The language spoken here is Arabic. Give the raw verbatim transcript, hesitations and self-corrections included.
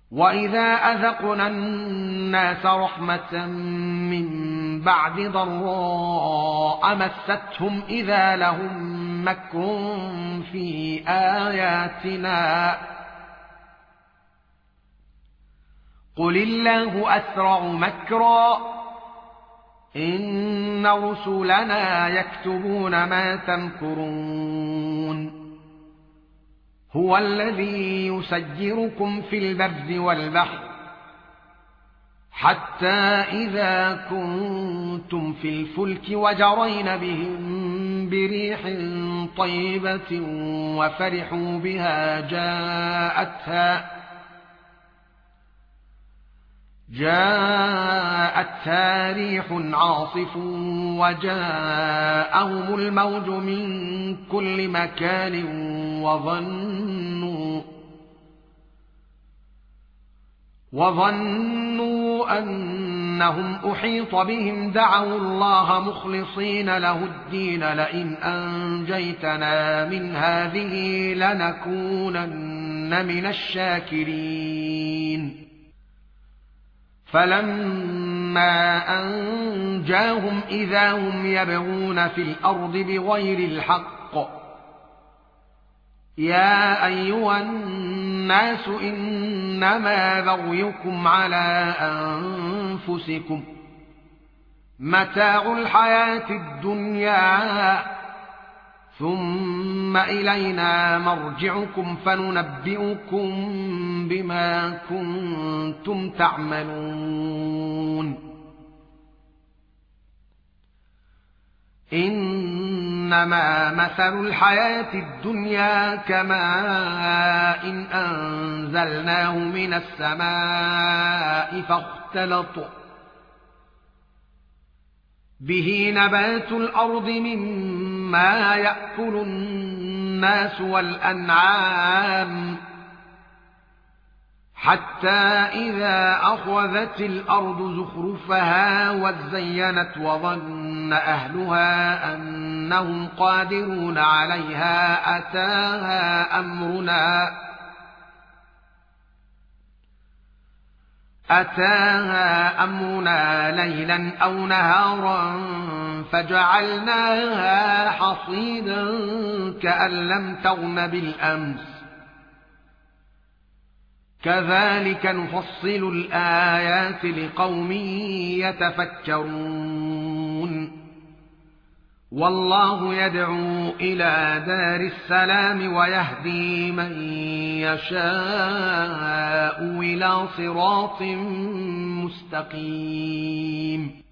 وإذا أذقنا الناس رحمة من بعد ضراء مستهم إذا لهم مكر في آياتنا قل الله أسرع مكرا إن رسلنا يكتبون ما تمكرون هو الذي يسيركم في البر والبحر حتى إذا كنتم في الفلك وجرين بهم بريح طيبة وفرحوا بها جاءتها جاءتها ريح عاصف وجاءهم الموج من كل مكان وظنوا وظنوا أنهم أحيط بهم دعوا الله مخلصين له الدين لئن أنجيتنا من هذه لنكونن من الشاكرين فلما أنجاهم إذا هم يبغون في الأرض بغير الحق يا أيها الناس إنما بغيكم على أنفسكم متاع الحياة الدنيا ثم إلينا مرجعكم فننبئكم بما كنتم تعملون إنما مثل الحياة الدنيا كماء إن أنزلناه من السماء فاختلط به نبات الأرض مما يأكل الناس والأنعام حتى إذا أخذت الأرض زخرفها وزينت وظن أهلها أنهم قادرون عليها أتاها أمرنا أتاها أمرنا ليلا أو نهارا فجعلناها حصيدا كأن لم تغن بالأمس كذلك نفصل الآيات لقوم يتفكرون والله يدعو إلى دار السلام ويهدي من يشاء إلى صراط مستقيم.